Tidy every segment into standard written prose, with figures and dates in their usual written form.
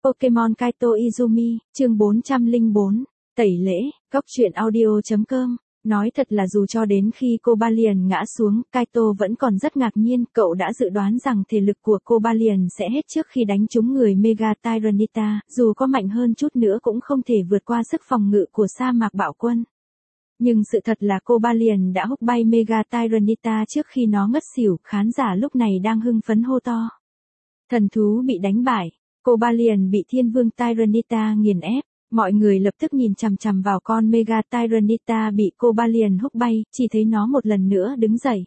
Pokemon Kaito Izumi, chương 404, tẩy lễ, góc truyện audio.com. Nói thật là dù cho đến khi Cobalion ngã xuống, Kaito vẫn còn rất ngạc nhiên, cậu đã dự đoán rằng thể lực của Cobalion sẽ hết trước khi đánh trúng người Mega Tyranitar, dù có mạnh hơn chút nữa cũng không thể vượt qua sức phòng ngự của sa mạc bạo quân. Nhưng sự thật là Cobalion đã húc bay Mega Tyranitar trước khi nó ngất xỉu, khán giả lúc này đang hưng phấn hô to. Thần thú bị đánh bại, Cobalion bị Thiên Vương Tyranitar nghiền ép. Mọi người lập tức nhìn chằm chằm vào con Mega Tyranitar bị Cobalion húc bay, chỉ thấy nó một lần nữa đứng dậy.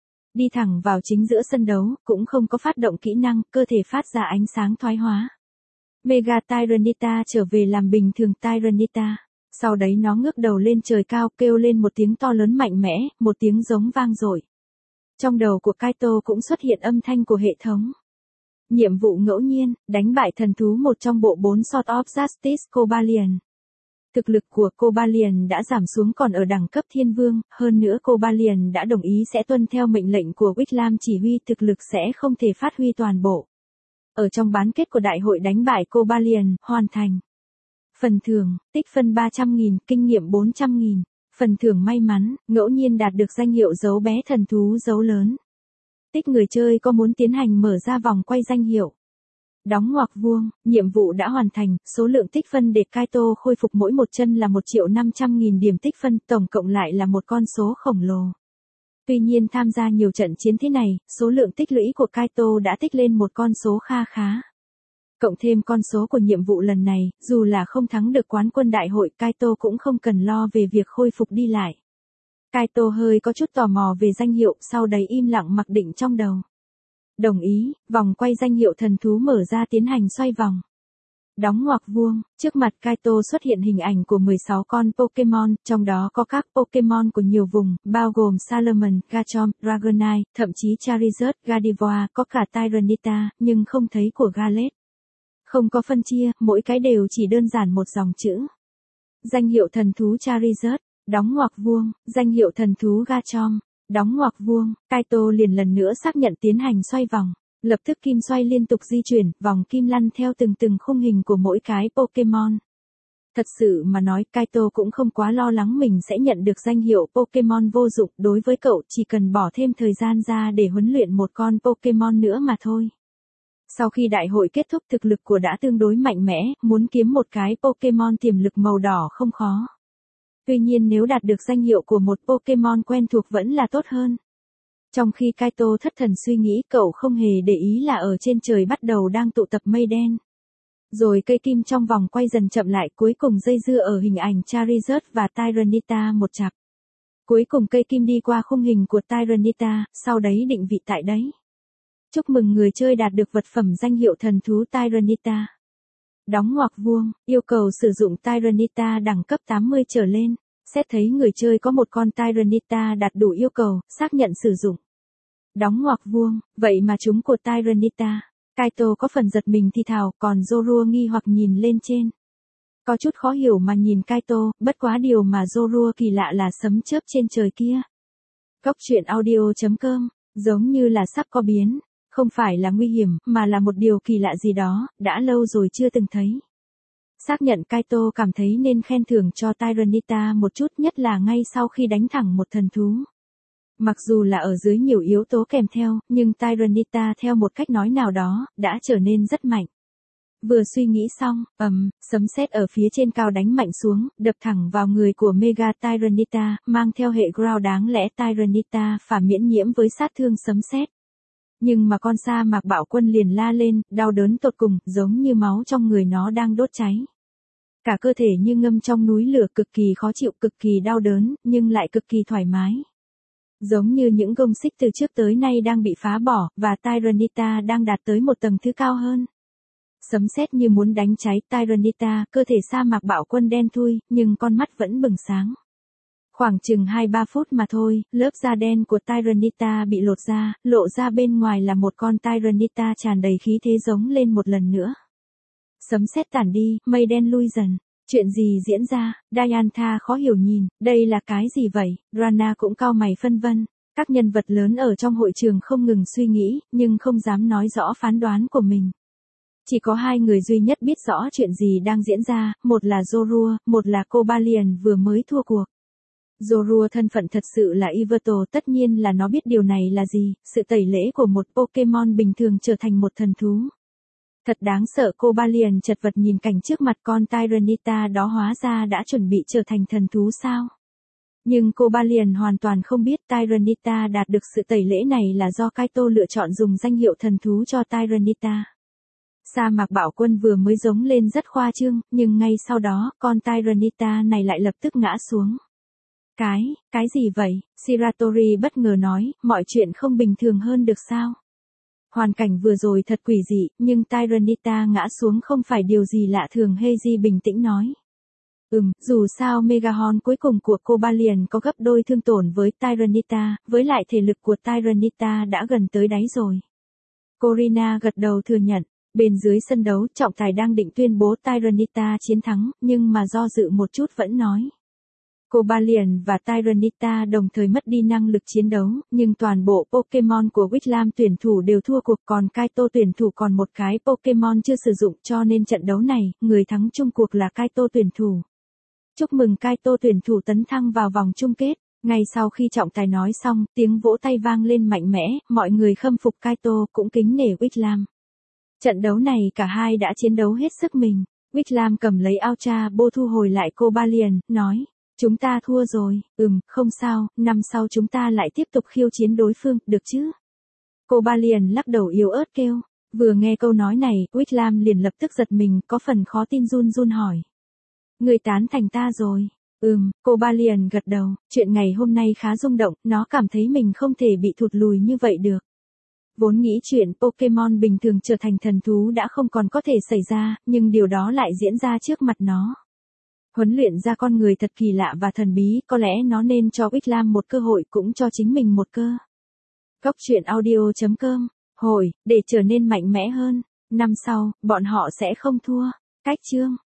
Đi thẳng vào chính giữa sân đấu, cũng không có phát động kỹ năng, cơ thể phát ra ánh sáng thoái hóa. Mega Tyranitar trở về làm bình thường Tyranitar. Sau đấy nó ngước đầu lên trời cao, kêu lên một tiếng to lớn mạnh mẽ, một tiếng giống vang dội. Trong đầu của Kaito cũng xuất hiện âm thanh của hệ thống. Nhiệm vụ ngẫu nhiên, đánh bại thần thú một trong bộ 4 Sword of Justice Cobalion. Thực lực của Cobalion đã giảm xuống còn ở đẳng cấp thiên vương, hơn nữa Cobalion đã đồng ý sẽ tuân theo mệnh lệnh của Whitlam chỉ huy, thực lực sẽ không thể phát huy toàn bộ. Ở trong bán kết của đại hội đánh bại Cobalion, hoàn thành. Phần thưởng, tích phân 300.000, kinh nghiệm 400.000. Phần thưởng may mắn, ngẫu nhiên đạt được danh hiệu dấu bé thần thú dấu lớn. Tích người chơi có muốn tiến hành mở ra vòng quay danh hiệu. Đóng ngoặc vuông, nhiệm vụ đã hoàn thành, số lượng tích phân để Kaito khôi phục mỗi một chân là 1.500.000 điểm tích phân, tổng cộng lại là một con số khổng lồ. Tuy nhiên tham gia nhiều trận chiến thế này, số lượng tích lũy của Kaito đã tích lên một con số kha khá. Cộng thêm con số của nhiệm vụ lần này, dù là không thắng được quán quân đại hội, Kaito cũng không cần lo về việc khôi phục đi lại. Kaito hơi có chút tò mò về danh hiệu, sau đấy im lặng mặc định trong đầu. Đồng ý, vòng quay danh hiệu thần thú mở ra tiến hành xoay vòng. Đóng ngoặc vuông, trước mặt Kaito xuất hiện hình ảnh của 16 con Pokemon, trong đó có các Pokemon của nhiều vùng, bao gồm Salamence, Garchomp, Dragonite, thậm chí Charizard, Gardevoir, có cả Tyranitar, nhưng không thấy của Gallet. Không có phân chia, mỗi cái đều chỉ đơn giản một dòng chữ. Danh hiệu thần thú Charizard. Đóng ngoặc vuông, danh hiệu thần thú Garchomp, đóng ngoặc vuông, Kaito liền lần nữa xác nhận tiến hành xoay vòng, lập tức kim xoay liên tục di chuyển, vòng kim lăn theo từng khung hình của mỗi cái Pokemon. Thật sự mà nói, Kaito cũng không quá lo lắng mình sẽ nhận được danh hiệu Pokemon vô dụng, đối với cậu chỉ cần bỏ thêm thời gian ra để huấn luyện một con Pokemon nữa mà thôi. Sau khi đại hội kết thúc thực lực của đã tương đối mạnh mẽ, muốn kiếm một cái Pokemon tiềm lực màu đỏ không khó. Tuy nhiên nếu đạt được danh hiệu của một Pokemon quen thuộc vẫn là tốt hơn. Trong khi Kaito thất thần suy nghĩ, cậu không hề để ý là ở trên trời bắt đầu đang tụ tập mây đen. Rồi cây kim trong vòng quay dần chậm lại, cuối cùng dây dưa ở hình ảnh Charizard và Tyranitar một chặp. Cuối cùng cây kim đi qua khung hình của Tyranitar, sau đấy định vị tại đấy. Chúc mừng người chơi đạt được vật phẩm danh hiệu thần thú Tyranitar. Đóng ngoặc vuông, yêu cầu sử dụng Tyranitar đẳng cấp 80 trở lên. Xét thấy người chơi có một con Tyranitar đạt đủ yêu cầu, xác nhận sử dụng. Đóng ngoặc vuông, vậy mà chúng của Tyranitar. Kaito có phần giật mình thì thào, còn Zorua nghi hoặc nhìn lên trên. Có chút khó hiểu mà nhìn Kaito, bất quá điều mà Zorua kỳ lạ là sấm chớp trên trời kia. Góc truyện audio.com, giống như là sắp có biến. Không phải là nguy hiểm, mà là một điều kỳ lạ gì đó, đã lâu rồi chưa từng thấy. Xác nhận Kaito cảm thấy nên khen thưởng cho Tyranitar một chút, nhất là ngay sau khi đánh thẳng một thần thú. Mặc dù là ở dưới nhiều yếu tố kèm theo, nhưng Tyranitar theo một cách nói nào đó, đã trở nên rất mạnh. Vừa suy nghĩ xong, sấm sét ở phía trên cao đánh mạnh xuống, đập thẳng vào người của Mega Tyranitar, mang theo hệ ground, đáng lẽ Tyranitar phải miễn nhiễm với sát thương sấm sét. Nhưng mà con sa mạc bạo quân liền la lên, đau đớn tột cùng, giống như máu trong người nó đang đốt cháy. Cả cơ thể như ngâm trong núi lửa, cực kỳ khó chịu, cực kỳ đau đớn, nhưng lại cực kỳ thoải mái. Giống như những gông xích từ trước tới nay đang bị phá bỏ, và Tyranitar đang đạt tới một tầng thứ cao hơn. Sấm sét như muốn đánh cháy Tyranitar, cơ thể sa mạc bạo quân đen thui, nhưng con mắt vẫn bừng sáng. Khoảng chừng 2-3 phút mà thôi, lớp da đen của Tyranitar bị lột ra, lộ ra bên ngoài là một con Tyranitar tràn đầy khí thế giống lên một lần nữa. Sấm sét tản đi, mây đen lui dần. Chuyện gì diễn ra? Diantha khó hiểu nhìn, đây là cái gì vậy? Rana cũng cau mày phân vân. Các nhân vật lớn ở trong hội trường không ngừng suy nghĩ, nhưng không dám nói rõ phán đoán của mình. Chỉ có hai người duy nhất biết rõ chuyện gì đang diễn ra, một là Zorua, một là Cobalion vừa mới thua cuộc. Zorua thân phận thật sự là Yveltal, tất nhiên là nó biết điều này là gì, sự tẩy lễ của một Pokemon bình thường trở thành một thần thú. Thật đáng sợ, Cobalion chật vật nhìn cảnh trước mặt, con Tyranitar đó hóa ra đã chuẩn bị trở thành thần thú sao? Nhưng Cobalion hoàn toàn không biết Tyranitar đạt được sự tẩy lễ này là do Kaito lựa chọn dùng danh hiệu thần thú cho Tyranitar. Sa mạc bạo quân vừa mới giống lên rất khoa trương, nhưng ngay sau đó, con Tyranitar này lại lập tức ngã xuống. Cái gì vậy? Shiratori bất ngờ nói, mọi chuyện không bình thường hơn được sao? Hoàn cảnh vừa rồi thật quỷ dị, nhưng Tyranitar ngã xuống không phải điều gì lạ thường, Heiji bình tĩnh nói. Dù sao Megahorn cuối cùng của Cobalion có gấp đôi thương tổn với Tyranitar, với lại thể lực của Tyranitar đã gần tới đáy rồi. Corina gật đầu thừa nhận. Bên dưới sân đấu, trọng tài đang định tuyên bố Tyranitar chiến thắng, nhưng mà do dự một chút vẫn nói. Cobalion và Tyranitar đồng thời mất đi năng lực chiến đấu, nhưng toàn bộ Pokemon của Whitlam tuyển thủ đều thua cuộc, còn Kaito tuyển thủ còn một cái Pokemon chưa sử dụng, cho nên trận đấu này, người thắng chung cuộc là Kaito tuyển thủ. Chúc mừng Kaito tuyển thủ tấn thăng vào vòng chung kết. Ngay sau khi trọng tài nói xong, tiếng vỗ tay vang lên mạnh mẽ, mọi người khâm phục Kaito cũng kính nể Whitlam. Trận đấu này cả hai đã chiến đấu hết sức mình. Whitlam cầm lấy Ultra Ball thu hồi lại Cobalion, nói. Chúng ta thua rồi, không sao, năm sau chúng ta lại tiếp tục khiêu chiến đối phương, được chứ? Cobalion lắc đầu yếu ớt kêu. Vừa nghe câu nói này, Whitlam liền lập tức giật mình, có phần khó tin run run hỏi. Người tán thành ta rồi. Cobalion gật đầu, chuyện ngày hôm nay khá rung động, nó cảm thấy mình không thể bị thụt lùi như vậy được. Vốn nghĩ chuyện Pokemon bình thường trở thành thần thú đã không còn có thể xảy ra, nhưng điều đó lại diễn ra trước mặt nó. Huấn luyện ra con người thật kỳ lạ và thần bí, có lẽ nó nên cho Whitlam một cơ hội cũng cho chính mình một cơ. Góc truyện audio.com, để trở nên mạnh mẽ hơn, năm sau, bọn họ sẽ không thua. Cách chương